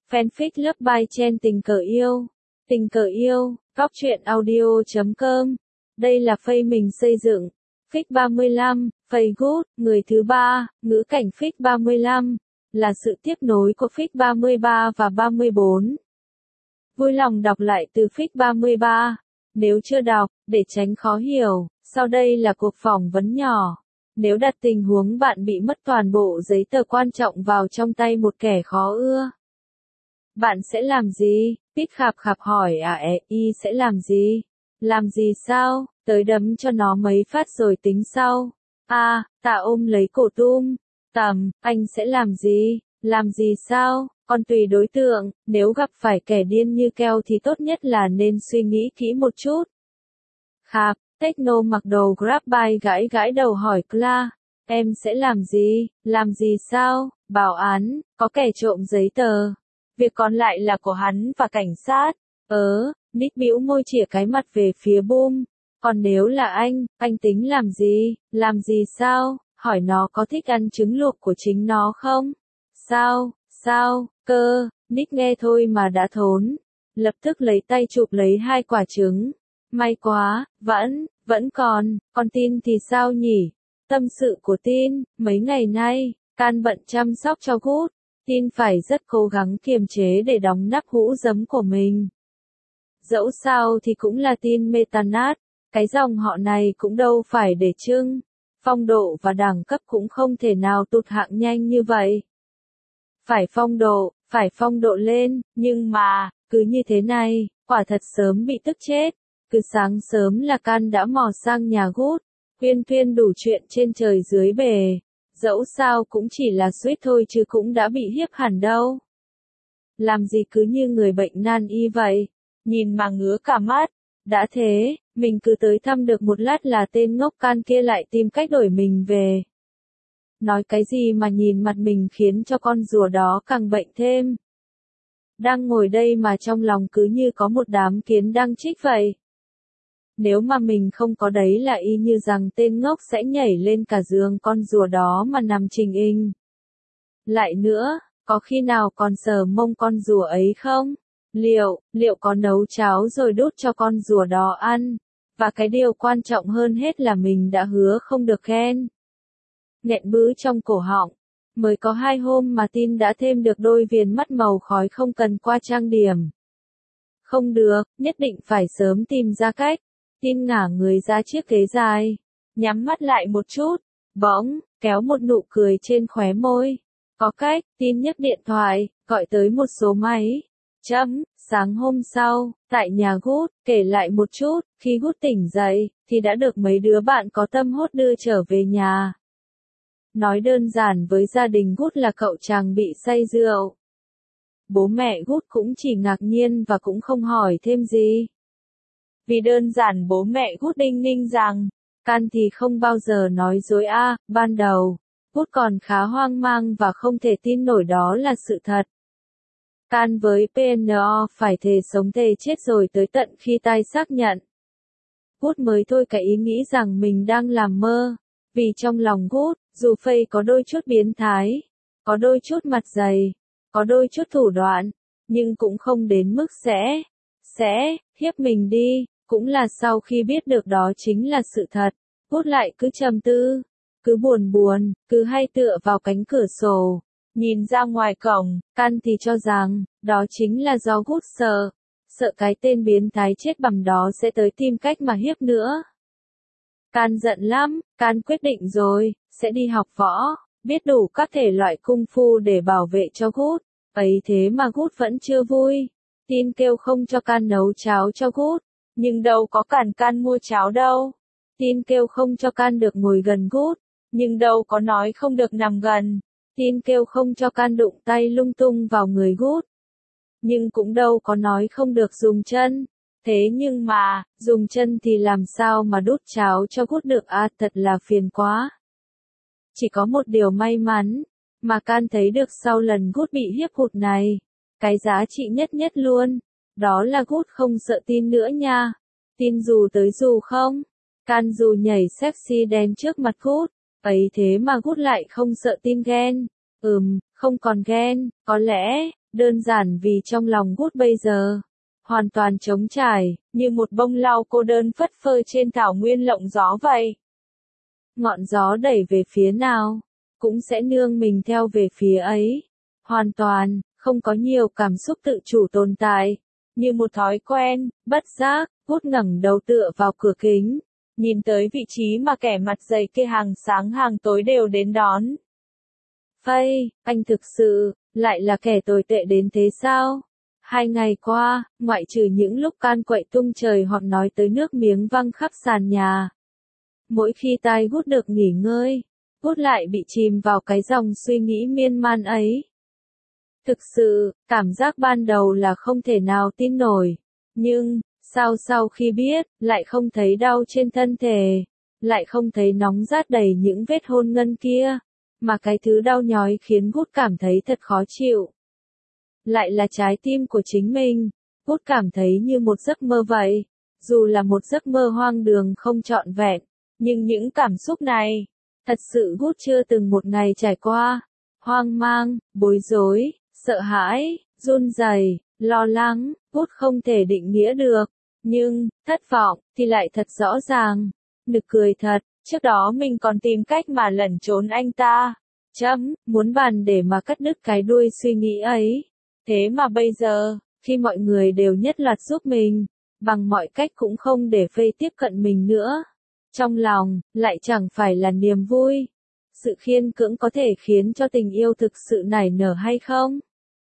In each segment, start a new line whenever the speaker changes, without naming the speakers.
Fanfic Love by Chen tình cờ yêu. Tình cờ yêu, góc truyện audio.com. Đây là phây mình xây dựng. Fic 35, phây good, người thứ ba, ngữ cảnh Fic 35, là sự tiếp nối của Fic 33 và 34. Vui lòng đọc lại từ Fic 33. Nếu chưa đọc, để tránh khó hiểu, sau đây là cuộc phỏng vấn nhỏ. Nếu đặt tình huống bạn bị mất toàn bộ giấy tờ quan trọng vào trong tay một kẻ khó ưa, bạn sẽ làm gì? Pít khạp khạp hỏi y sẽ làm gì? Làm gì sao? Tới đấm cho nó mấy phát rồi tính sau. Tạ ôm lấy cổ Tầm, anh sẽ làm gì? Làm gì sao? Còn tùy đối tượng, nếu gặp phải kẻ điên như keo thì tốt nhất là nên suy nghĩ kỹ một chút. Khạp, Techno mặc đồ grab bike gãi gãi đầu hỏi Cla, em sẽ làm gì? Làm gì sao? Bảo án, có kẻ trộm giấy tờ. Việc còn lại là của hắn và cảnh sát. Nick bĩu môi chĩa cái mặt về phía Boom. Còn nếu là anh tính làm gì? Làm gì sao? Hỏi nó có thích ăn trứng luộc của chính nó không? Sao, cơ? Nick nghe thôi mà đã thốn. Lập tức lấy tay chụp lấy 2 quả trứng. May quá, vẫn còn tin thì sao nhỉ? Tâm sự của tin, mấy ngày nay, Can bận chăm sóc cho Good. Tin phải rất cố gắng kiềm chế để đóng nắp hũ giấm của mình. Dẫu sao thì cũng là tin Metanat, cái dòng họ này cũng đâu phải để trưng. Phong độ và đẳng cấp cũng không thể nào tụt hạng nhanh như vậy. Phải phong độ lên, nhưng mà, cứ như thế này, quả thật sớm bị tức chết. Cứ sáng sớm là Can đã mò sang nhà Good, huyên đủ chuyện trên trời dưới bề. Dẫu sao cũng chỉ là suýt thôi chứ cũng đã bị hiếp hẳn đâu. Làm gì cứ như người bệnh nan y vậy, nhìn mà ngứa cả mắt. Đã thế, mình cứ tới thăm được một lát là tên ngốc Can kia lại tìm cách đuổi mình về. Nói cái gì mà nhìn mặt mình khiến cho con rùa đó càng bệnh thêm. Đang ngồi đây mà trong lòng cứ như có một đám kiến đang chích vậy. Nếu mà mình không có đấy là y như rằng tên ngốc sẽ nhảy lên cả giường con rùa đó mà nằm trình hình. Lại nữa, có khi nào còn sờ mông con rùa ấy không? Liệu có nấu cháo rồi đút cho con rùa đó ăn? Và cái điều quan trọng hơn hết là mình đã hứa không được khen. Nghẹn bứ trong cổ họng. Mới có 2 hôm mà tin đã thêm được đôi viền mắt màu khói không cần qua trang điểm. Không được, nhất định phải sớm tìm ra cách. Tin ngả người ra chiếc ghế dài, nhắm mắt lại một chút, bỗng, kéo một nụ cười trên khóe môi. Có cách, tin nhấc điện thoại, gọi tới một số máy. Sáng hôm sau, tại nhà Good, kể lại một chút, khi Good tỉnh dậy, thì đã được mấy đứa bạn có tâm hốt đưa trở về nhà. Nói đơn giản với gia đình Good là cậu chàng bị say rượu. Bố mẹ Good cũng chỉ ngạc nhiên và cũng không hỏi thêm gì. Vì đơn giản bố mẹ Good đinh ninh rằng, Can thì không bao giờ nói dối ban đầu, Good còn khá hoang mang và không thể tin nổi đó là sự thật. Can với PNO phải thề sống thề chết rồi tới tận khi tai xác nhận. Good mới thôi cái ý nghĩ rằng mình đang làm mơ, vì trong lòng Good, dù phây có đôi chút biến thái, có đôi chút mặt dày, có đôi chút thủ đoạn, nhưng cũng không đến mức sẽ hiếp mình đi. Cũng là sau khi biết được đó chính là sự thật, Good lại cứ trầm tư, cứ buồn, cứ hay tựa vào cánh cửa sổ, nhìn ra ngoài cổng. Can thì cho rằng, đó chính là do Good sợ cái tên biến thái chết bầm đó sẽ tới tìm cách mà hiếp nữa. Can giận lắm, Can quyết định rồi, sẽ đi học võ, biết đủ các thể loại cung phu để bảo vệ cho Good. Ấy thế mà Good vẫn chưa vui. Tin kêu không cho Can nấu cháo cho Good. Nhưng đâu có cản Can mua cháo đâu. Tin kêu không cho Can được ngồi gần Good. Nhưng đâu có nói không được nằm gần. Tin kêu không cho Can đụng tay lung tung vào người Good. Nhưng cũng đâu có nói không được dùng chân. Thế nhưng mà, dùng chân thì làm sao mà đút cháo cho Good được thật là phiền quá. Chỉ có một điều may mắn, mà Can thấy được sau lần Good bị hiếp hụt này. Cái giá trị nhất luôn. Đó là Good không sợ tin nữa nha. Tin dù tới dù không. Can dù nhảy sexy đen trước mặt Good. Ấy thế mà Good lại không sợ tin ghen. Không còn ghen. Có lẽ, Đơn giản vì trong lòng Good bây giờ hoàn toàn trống trải, như một bông lau cô đơn phất phơ trên thảo nguyên lộng gió vậy. Ngọn gió đẩy về phía nào, cũng sẽ nương mình theo về phía ấy. Hoàn toàn, không có nhiều cảm xúc tự chủ tồn tại. Như một thói quen, bất giác, Good ngẩng đầu tựa vào cửa kính, nhìn tới vị trí mà kẻ mặt dày kia hàng sáng hàng tối đều đến đón. Phây, anh thực sự, lại là kẻ tồi tệ đến thế sao? 2 ngày qua, ngoại trừ những lúc can quậy tung trời hoặc nói tới nước miếng văng khắp sàn nhà. Mỗi khi tai Good được nghỉ ngơi, Good lại bị chìm vào cái dòng suy nghĩ miên man ấy. Thực sự, cảm giác ban đầu là không thể nào tin nổi. Nhưng, sau khi biết, lại không thấy đau trên thân thể, lại không thấy nóng rát đầy những vết hôn ngân kia, mà cái thứ đau nhói khiến Good cảm thấy thật khó chịu. Lại là trái tim của chính mình, Good cảm thấy như một giấc mơ vậy, dù là một giấc mơ hoang đường không trọn vẹn, nhưng những cảm xúc này, thật sự Good chưa từng một ngày trải qua. Hoang mang, bối rối, sợ hãi, run rẩy, lo lắng, Good không thể định nghĩa được, nhưng, thất vọng, thì lại thật rõ ràng. Nực cười thật, trước đó mình còn tìm cách mà lẩn trốn anh ta. Muốn bàn để mà cắt đứt cái đuôi suy nghĩ ấy. Thế mà bây giờ, khi mọi người đều nhất loạt giúp mình, bằng mọi cách cũng không để Phây tiếp cận mình nữa. Trong lòng, lại chẳng phải là niềm vui. Sự khiên cưỡng có thể khiến cho tình yêu thực sự nảy nở hay không?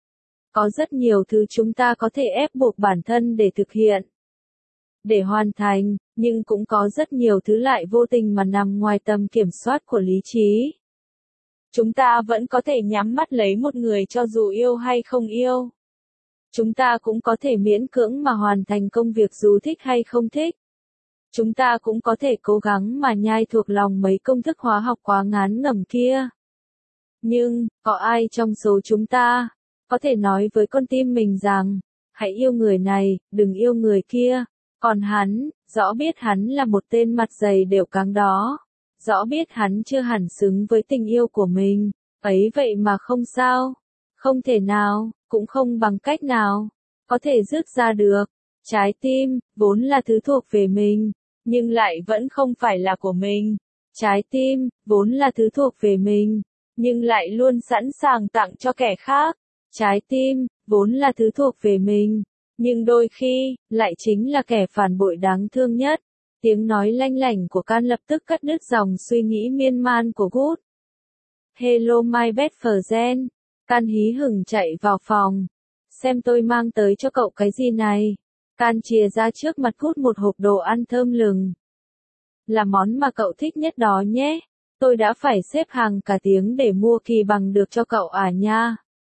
Có rất nhiều thứ chúng ta có thể ép buộc bản thân để thực hiện, để hoàn thành, nhưng cũng có rất nhiều thứ lại vô tình mà nằm ngoài tầm kiểm soát của lý trí. Chúng ta vẫn có thể nhắm mắt lấy một người cho dù yêu hay không yêu. Chúng ta cũng có thể miễn cưỡng mà hoàn thành công việc dù thích hay không thích. Chúng ta cũng có thể cố gắng mà nhai thuộc lòng mấy công thức hóa học quá ngán ngẩm kia. Nhưng, có ai trong số chúng ta có thể nói với con tim mình rằng, hãy yêu người này, đừng yêu người kia. Còn hắn, rõ biết hắn là một tên mặt dày đều cáng đó. Rõ biết hắn chưa hẳn xứng với tình yêu của mình. Ấy vậy mà không sao. Không thể nào, cũng không bằng cách nào có thể dứt ra được. Trái tim, vốn là thứ thuộc về mình, nhưng lại vẫn không phải là của mình. Trái tim, vốn là thứ thuộc về mình, nhưng lại luôn sẵn sàng tặng cho kẻ khác. Trái tim, vốn là thứ thuộc về mình, nhưng đôi khi, lại chính là kẻ phản bội đáng thương nhất. Tiếng nói lanh lảnh của Can lập tức cắt đứt dòng suy nghĩ miên man của Good. Hello my best friend. Can hí hửng chạy vào phòng. Xem tôi mang tới cho cậu cái gì này. Can chìa ra trước mặt Good một hộp đồ ăn thơm lừng. Là món mà cậu thích nhất đó nhé. Tôi đã phải xếp hàng cả tiếng để mua kỳ bằng được cho cậu à nha.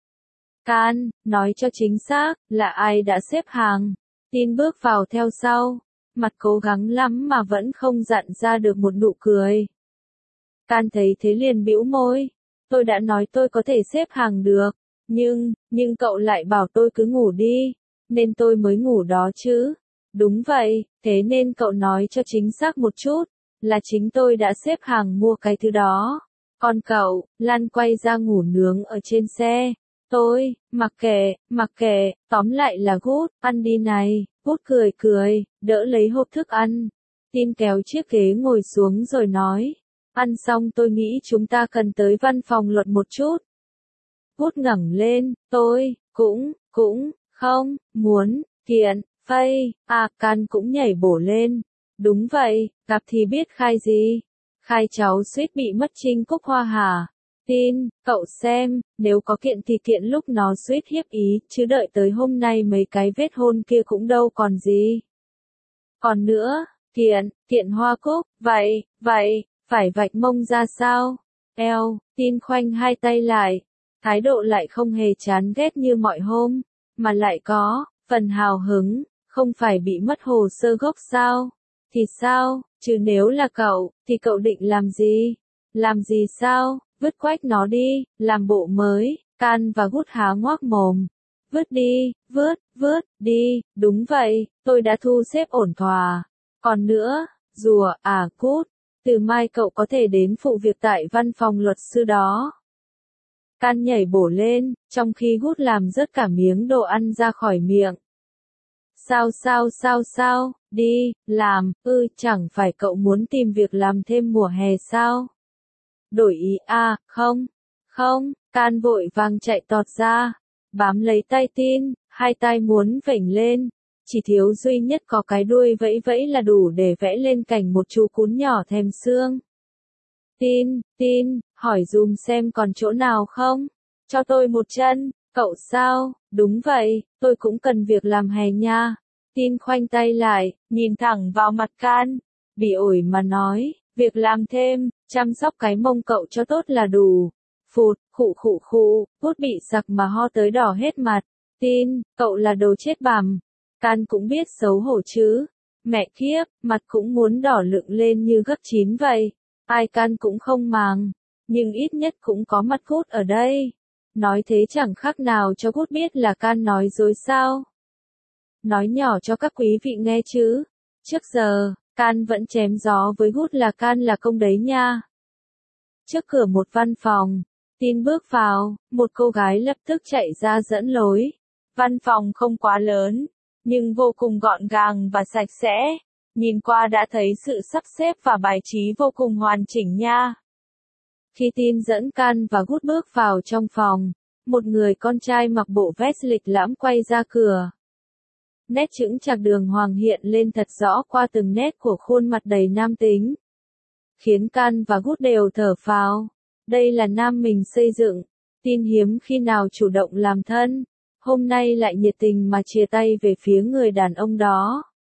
Can, nói cho chính xác, là ai đã xếp hàng? Tin bước vào theo sau. Mặt cố gắng lắm mà vẫn không dặn ra được một nụ cười. Can thấy thế liền bĩu môi. Tôi đã nói tôi có thể xếp hàng được. Nhưng cậu lại bảo tôi cứ ngủ đi. Nên tôi mới ngủ đó chứ. Đúng vậy, thế nên cậu nói cho chính xác một chút. Là chính tôi đã xếp hàng mua cái thứ đó. Còn cậu, lăn quay ra ngủ nướng ở trên xe. Tôi, mặc kệ, tóm lại là Good, ăn đi này. Good cười, đỡ lấy hộp thức ăn. Tin kéo chiếc ghế ngồi xuống rồi nói. Ăn xong tôi nghĩ chúng ta cần tới văn phòng luật một chút. Good ngẩng lên, tôi, cũng, không, muốn, kiện, Phây, Can cũng nhảy bổ lên. Đúng vậy, gặp thì biết khai gì. Khai cháu suýt bị mất Trinh Cúc Hoa hả? Tin, cậu xem, nếu có kiện thì kiện lúc nó suýt hiếp ý, chứ đợi tới hôm nay mấy cái vết hôn kia cũng đâu còn gì. Còn nữa, kiện Hoa Cúc, vậy, phải vạch mông ra sao? Tin khoanh hai tay lại, thái độ lại không hề chán ghét như mọi hôm, mà lại có phần hào hứng, không phải bị mất hồ sơ gốc sao? Thì sao, chứ nếu là cậu, thì cậu định làm gì? Làm gì sao? Vứt quách nó đi, làm bộ mới. Can và Good há ngoác mồm. Vứt đi, vứt đi, đúng vậy, tôi đã thu xếp ổn thỏa. Còn nữa, rùa, Good, từ mai cậu có thể đến phụ việc tại văn phòng luật sư đó. Can nhảy bổ lên, trong khi Gút làm rớt cả miếng đồ ăn ra khỏi miệng. Sao, đi, làm, chẳng phải cậu muốn tìm việc làm thêm mùa hè sao? Đổi ý à, không, Can vội vàng chạy tọt ra, bám lấy tay Tin, hai tay muốn vểnh lên, chỉ thiếu duy nhất có cái đuôi vẫy vẫy là đủ để vẽ lên cảnh một chú cún nhỏ thèm xương. Tin, hỏi dùm xem còn chỗ nào không? Cho tôi một chân, cậu sao? Đúng vậy, tôi cũng cần việc làm hè nha. Tin khoanh tay lại, nhìn thẳng vào mặt Can, bỉ ổi mà nói, việc làm thêm, chăm sóc cái mông cậu cho tốt là đủ. Phụt, khụ, Gút bị sặc mà ho tới đỏ hết mặt. Tin, cậu là đồ chết bằm. Can cũng biết xấu hổ chứ. Mẹ kiếp, mặt cũng muốn đỏ lựng lên như gấp 9 vậy. Ai Can cũng không màng, nhưng ít nhất cũng có mặt Gút ở đây. Nói thế chẳng khác nào cho Gút biết là Can nói dối sao. Nói nhỏ cho các quý vị nghe chứ. Trước giờ, Can vẫn chém gió với Gút là Can là công đấy nha. Trước cửa một văn phòng, Tin bước vào, một cô gái lập tức chạy ra dẫn lối. Văn phòng không quá lớn, nhưng vô cùng gọn gàng và sạch sẽ. Nhìn qua đã thấy sự sắp xếp và bài trí vô cùng hoàn chỉnh nha. Khi Tin dẫn Can và Gút bước vào trong phòng, một người con trai mặc bộ vest lịch lãm quay ra cửa. Nét chững chạc đường hoàng hiện lên thật rõ qua từng nét của khuôn mặt đầy nam tính. Khiến Can và Gút đều thở phào. Đây là nam mình xây dựng. Tin hiếm khi nào chủ động làm thân. Hôm nay lại nhiệt tình mà chia tay về phía người đàn ông đó.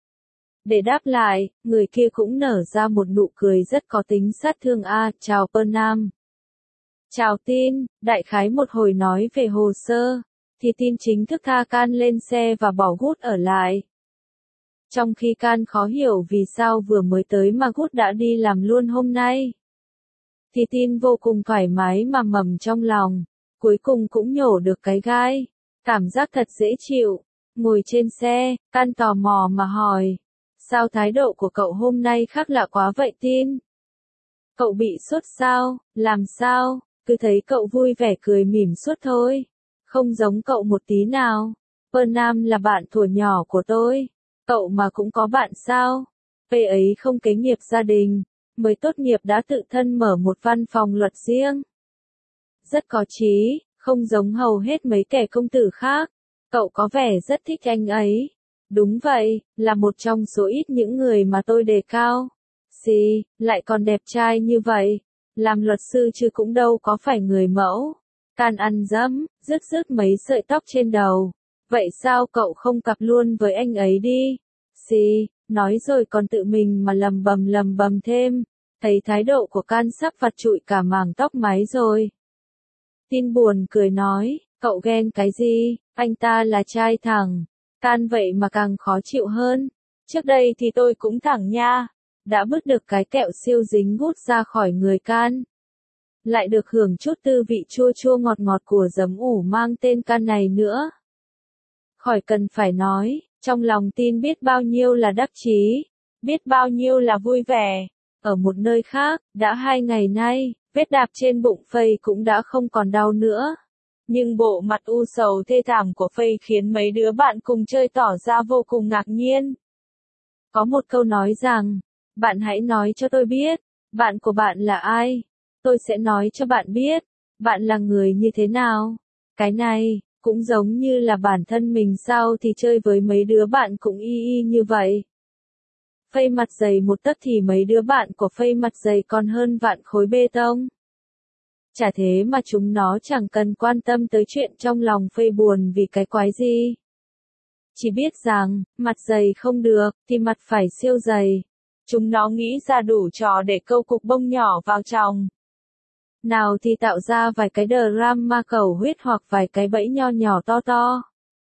Để đáp lại, người kia cũng nở ra một nụ cười rất có tính sát thương chào Nam. Chào Tin, đại khái một hồi nói về hồ sơ, thì Tin chính thức tha Can lên xe và bỏ Gút ở lại. Trong khi Can khó hiểu vì sao vừa mới tới mà Gút đã đi làm luôn hôm nay. Thì Tin vô cùng thoải mái mà mầm trong lòng, cuối cùng cũng nhổ được cái gai. Cảm giác thật dễ chịu. Ngồi trên xe, Can tò mò mà hỏi. Sao thái độ của cậu hôm nay khác lạ quá vậy Tin? Cậu bị sốt sao? Làm sao? Cứ thấy cậu vui vẻ cười mỉm suốt thôi. Không giống cậu một tí nào. Nam là bạn thuở nhỏ của tôi. Cậu mà cũng có bạn sao? Ấy không kế nghiệp gia đình, mới tốt nghiệp đã tự thân mở một văn phòng luật riêng. Rất có chí, không giống hầu hết mấy kẻ công tử khác. Cậu có vẻ rất thích anh ấy. Đúng vậy, là một trong số ít những người mà tôi đề cao. Lại còn đẹp trai như vậy. Làm luật sư chứ cũng đâu có phải người mẫu. Can ăn dẫm, rứt mấy sợi tóc trên đầu. Vậy sao cậu không cặp luôn với anh ấy đi? Nói rồi còn tự mình mà lầm bầm thêm. Thấy thái độ của Can sắp vặt trụi cả mảng tóc mái rồi. Tin buồn cười nói, cậu ghen cái gì, anh ta là trai thẳng. Can vậy mà càng khó chịu hơn. Trước đây thì tôi cũng thẳng nha. Đã bứt được cái kẹo siêu dính Gút ra khỏi người Can. Lại được hưởng chút tư vị chua chua ngọt ngọt của giấm ủ mang tên Can này nữa. Khỏi cần phải nói, trong lòng Tin biết bao nhiêu là đắc chí, biết bao nhiêu là vui vẻ. Ở một nơi khác, đã 2 ngày nay, vết đạp trên bụng Phây cũng đã không còn đau nữa. Nhưng bộ mặt u sầu thê thảm của Phây khiến mấy đứa bạn cùng chơi tỏ ra vô cùng ngạc nhiên. Có một câu nói rằng, bạn hãy nói cho tôi biết, bạn của bạn là ai? Tôi sẽ nói cho bạn biết, bạn là người như thế nào? Cái này, cũng giống như là bản thân mình sao thì chơi với mấy đứa bạn cũng y như vậy. Phây mặt dày một tấc thì mấy đứa bạn của Phây mặt dày còn hơn vạn khối bê tông. Chả thế mà chúng nó chẳng cần quan tâm tới chuyện trong lòng Phây buồn vì cái quái gì. Chỉ biết rằng, mặt dày không được, thì mặt phải siêu dày. Chúng nó nghĩ ra đủ trò để câu cục bông nhỏ vào trong. Nào thì tạo ra vài cái drama cầu huyết hoặc vài cái bẫy nho nhỏ to to.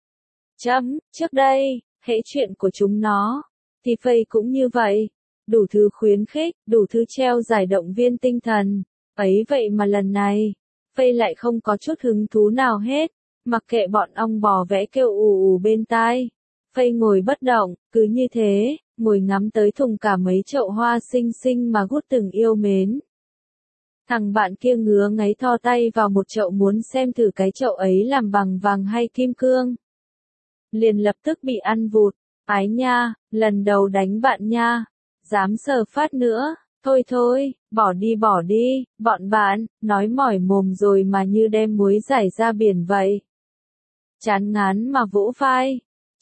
Trước đây, hễ chuyện của chúng nó, thì Phây cũng như vậy. Đủ thứ khuyến khích, đủ thứ treo giải động viên tinh thần. Ấy vậy mà lần này, Phây lại không có chút hứng thú nào hết. Mặc kệ bọn ong bò vẽ kêu ù bên tai. Phây ngồi bất động, cứ như thế, ngồi ngắm tới thùng cả mấy chậu hoa xinh xinh mà Gút từng yêu mến. Thằng bạn kia ngứa ngáy thò tay vào một chậu muốn xem thử cái chậu ấy làm bằng vàng hay kim cương. Liền lập tức bị ăn vụt. Ái nha, lần đầu đánh bạn nha. Dám sờ phát nữa. Thôi thôi, bỏ đi, bọn bạn, nói mỏi mồm rồi mà như đem muối rải ra biển vậy. Chán ngán mà vỗ vai.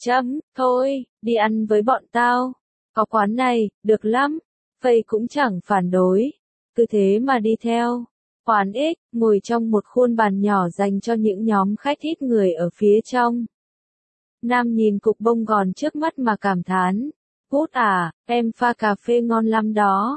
Thôi, đi ăn với bọn tao. Có quán này, được lắm. Phây cũng chẳng phản đối. Cứ thế mà đi theo. Quán X, ngồi trong một khuôn bàn nhỏ dành cho những nhóm khách ít người ở phía trong. Nam nhìn cục bông gòn trước mắt mà cảm thán. Hút à, em pha cà phê ngon lắm đó.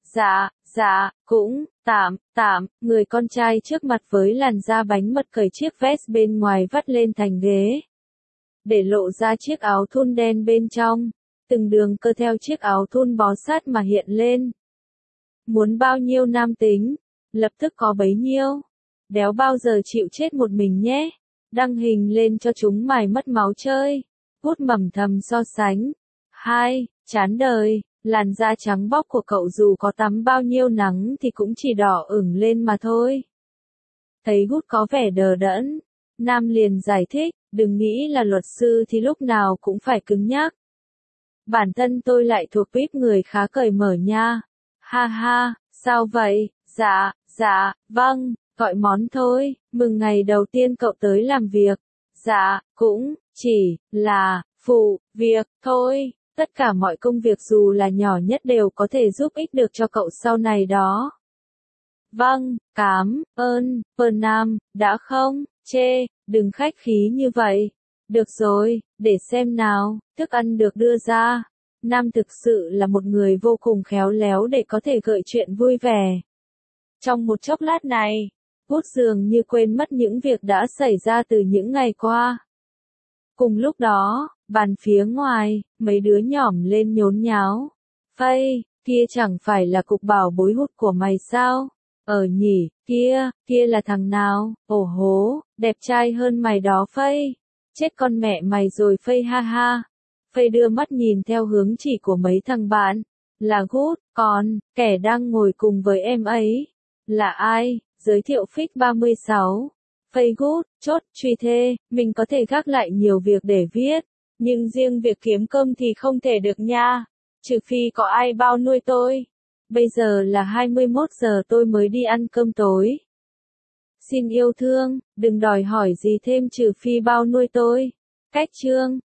Dạ, cũng, tạm, người con trai trước mặt với làn da bánh mật cởi chiếc vest bên ngoài vắt lên thành ghế. Để lộ ra chiếc áo thun đen bên trong. Từng đường cơ theo chiếc áo thun bó sát mà hiện lên. Muốn bao nhiêu nam tính, lập tức có bấy nhiêu. Đéo bao giờ chịu chết một mình nhé. Đăng hình lên cho chúng mày mất máu chơi. Hút mầm thầm so sánh. 2. Chán đời, làn da trắng bóc của cậu dù có tắm bao nhiêu nắng thì cũng chỉ đỏ ửng lên mà thôi. Thấy Gút có vẻ đờ đẫn, Nam liền giải thích, đừng nghĩ là luật sư thì lúc nào cũng phải cứng nhắc. Bản thân tôi lại thuộc tuýp người khá cởi mở nha. Ha ha, sao vậy? Dạ, vâng, gọi món thôi, mừng ngày đầu tiên cậu tới làm việc. Dạ, cũng, chỉ là, phụ, việc, thôi, tất cả mọi công việc dù là nhỏ nhất đều có thể giúp ích được cho cậu sau này đó. Vâng, cảm ơn, Nam, đã không, chê, đừng khách khí như vậy. Được rồi, để xem nào, thức ăn được đưa ra. Nam thực sự là một người vô cùng khéo léo để có thể gợi chuyện vui vẻ. Trong một chốc lát này, Gút dường như quên mất những việc đã xảy ra từ những ngày qua. Cùng lúc đó, bàn phía ngoài, mấy đứa nhỏm lên nhốn nháo. Phây, kia chẳng phải là cục bảo bối Hút của mày sao? Nhỉ, kia là thằng nào? Ồ hố, đẹp trai hơn mày đó Phây. Chết con mẹ mày rồi Phây ha ha. Phây đưa mắt nhìn theo hướng chỉ của mấy thằng bạn. Là Gút, còn, kẻ đang ngồi cùng với em ấy. Là ai? Giới thiệu Fix 36. Phây Gút, chốt, truy thê, mình có thể gác lại nhiều việc để viết. Nhưng riêng việc kiếm cơm thì không thể được nha. Trừ phi có ai bao nuôi tôi. Bây giờ là 21 giờ tôi mới đi ăn cơm tối. Xin yêu thương, đừng đòi hỏi gì thêm trừ phi bao nuôi tôi. Cách chương